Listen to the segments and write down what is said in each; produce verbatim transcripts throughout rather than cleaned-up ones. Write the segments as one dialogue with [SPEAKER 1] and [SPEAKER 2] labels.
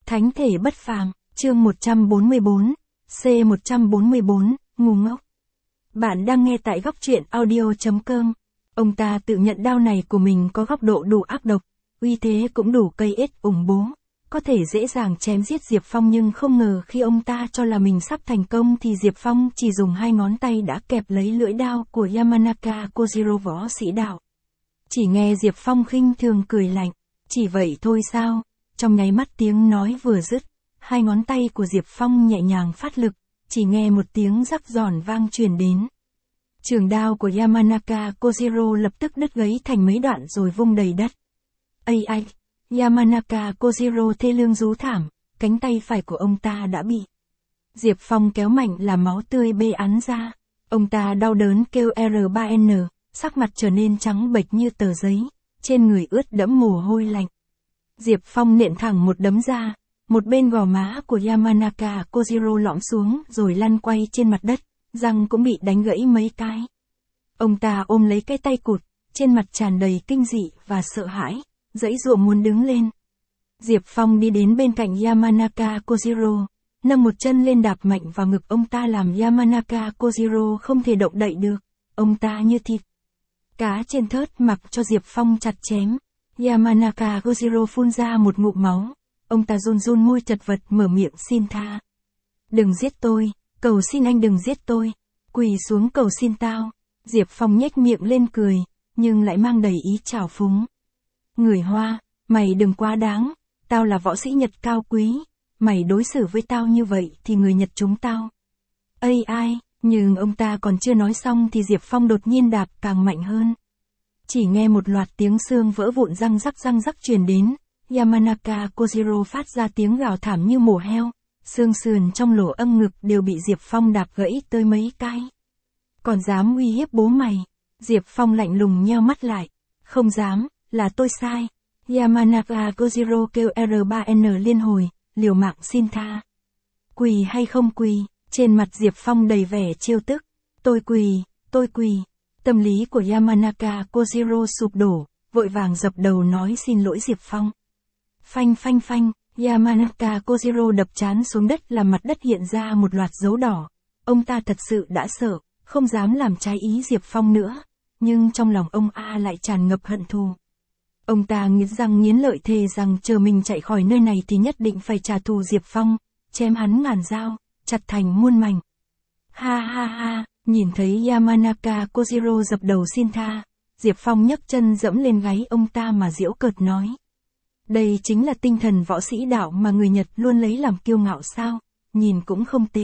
[SPEAKER 1] Thánh thể bất phàm, chương một trăm bốn mươi bốn, C một trăm bốn mươi bốn, ngu ngốc. Bạn đang nghe tại góc truyện audio chấm com. Ông ta tự nhận đao này của mình có góc độ đủ ác độc, uy thế cũng đủ cây ết ủng bố, có thể dễ dàng chém giết Diệp Phong, nhưng không ngờ khi ông ta cho là mình sắp thành công thì Diệp Phong chỉ dùng hai ngón tay đã kẹp lấy lưỡi đao của Yamanaka Kojiro, võ sĩ đạo. Chỉ nghe Diệp Phong khinh thường cười lạnh, chỉ vậy thôi sao? Trong nháy mắt tiếng nói vừa dứt, hai ngón tay của Diệp Phong nhẹ nhàng phát lực, chỉ nghe một tiếng rắc giòn vang truyền đến. Trường đao của Yamanaka Kojiro lập tức đứt gãy thành mấy đoạn rồi vung đầy đất. Ây ai! Yamanaka Kojiro thê lương rú thảm, cánh tay phải của ông ta đã bị Diệp Phong kéo mạnh làm máu tươi bê ắn ra. Ông ta đau đớn kêu R ba N, sắc mặt trở nên trắng bệch như tờ giấy, trên người ướt đẫm mồ hôi lạnh. Diệp Phong nện thẳng một đấm ra, một bên gò má của Yamanaka Kojiro lõm xuống rồi lăn quay trên mặt đất, răng cũng bị đánh gãy mấy cái. Ông ta ôm lấy cái tay cụt, trên mặt tràn đầy kinh dị và sợ hãi, giãy giụa muốn đứng lên. Diệp Phong đi đến bên cạnh Yamanaka Kojiro, nâng một chân lên đạp mạnh vào ngực ông ta làm Yamanaka Kojiro không thể động đậy được, ông ta như thịt cá trên thớt mặc cho Diệp Phong chặt chém. Yamanaka Kojiro phun ra một ngụm máu, ông ta run run môi chật vật mở miệng xin tha. Đừng giết tôi, cầu xin anh đừng giết tôi, quỳ xuống cầu xin tao. Diệp Phong nhếch miệng lên cười, nhưng lại mang đầy ý trào phúng. Người Hoa, mày đừng quá đáng, tao là võ sĩ Nhật cao quý, mày đối xử với tao như vậy thì người Nhật chúng tao. Ây ai, nhưng ông ta còn chưa nói xong thì Diệp Phong đột nhiên đạp càng mạnh hơn. Chỉ nghe một loạt tiếng xương vỡ vụn răng rắc răng rắc truyền đến, Yamanaka Kojiro phát ra tiếng gào thảm như mổ heo, xương sườn trong lỗ âm ngực đều bị Diệp Phong đạp gãy tới mấy cái. Còn dám uy hiếp bố mày? Diệp Phong lạnh lùng nheo mắt lại. Không dám, là tôi sai. Yamanaka Kojiro kêu R ba N liên hồi, liều mạng xin tha. Quỳ hay không quỳ? Trên mặt Diệp Phong đầy vẻ trêu tức. Tôi quỳ, tôi quỳ. Tâm lý của Yamanaka Kojiro sụp đổ, vội vàng dập đầu nói xin lỗi Diệp Phong. Phanh phanh phanh, Yamanaka Kojiro đập trán xuống đất làm mặt đất hiện ra một loạt dấu đỏ. Ông ta thật sự đã sợ, không dám làm trái ý Diệp Phong nữa, nhưng trong lòng ông A lại tràn ngập hận thù. Ông ta nghiến răng nghiến lợi thề rằng chờ mình chạy khỏi nơi này thì nhất định phải trả thù Diệp Phong, chém hắn ngàn dao, chặt thành muôn mảnh. Ha ha ha, nhìn thấy Yamanaka Kojiro dập đầu xin tha, Diệp Phong nhấc chân dẫm lên gáy ông ta mà giễu cợt nói. Đây chính là tinh thần võ sĩ đạo mà người Nhật luôn lấy làm kiêu ngạo sao, nhìn cũng không tệ.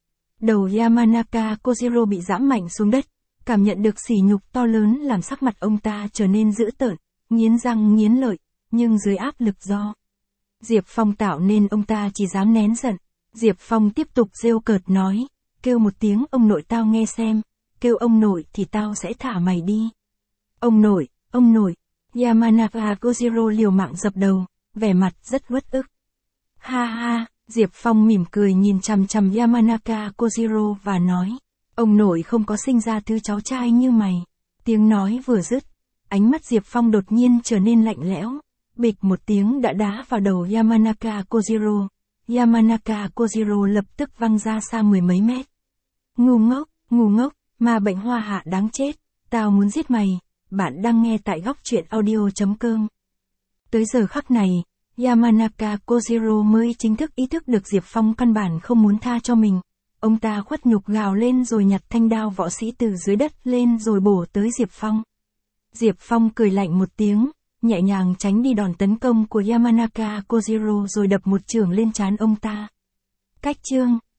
[SPEAKER 1] Đầu Yamanaka Kojiro bị giẫm mạnh xuống đất, cảm nhận được sỉ nhục to lớn làm sắc mặt ông ta trở nên dữ tợn, nghiến răng nghiến lợi, nhưng dưới áp lực do Diệp Phong tạo nên ông ta chỉ dám nén giận. Diệp Phong tiếp tục rêu cợt nói, kêu một tiếng ông nội tao nghe xem, kêu ông nội thì tao sẽ thả mày đi. Ông nội, ông nội, Yamanaka Kojiro liều mạng dập đầu, vẻ mặt rất uất ức. Ha ha, Diệp Phong mỉm cười nhìn chằm chằm Yamanaka Kojiro và nói, ông nội không có sinh ra thứ cháu trai như mày. Tiếng nói vừa dứt, ánh mắt Diệp Phong đột nhiên trở nên lạnh lẽo, bịch một tiếng đã đá vào đầu Yamanaka Kojiro. Yamanaka Kojiro lập tức văng ra xa mười mấy mét. Ngu ngốc, ngu ngốc, ma bệnh hoa hạ đáng chết, tao muốn giết mày. Bạn đang nghe tại góc truyện audio chấm com. Tới giờ khắc này, Yamanaka Kojiro mới chính thức ý thức được Diệp Phong căn bản không muốn tha cho mình. Ông ta khuất nhục gào lên rồi nhặt thanh đao võ sĩ từ dưới đất lên rồi bổ tới Diệp Phong. Diệp Phong cười lạnh một tiếng, nhẹ nhàng tránh đi đòn tấn công của Yamanaka Kojiro rồi đập một chưởng lên trán ông ta. Cách chương,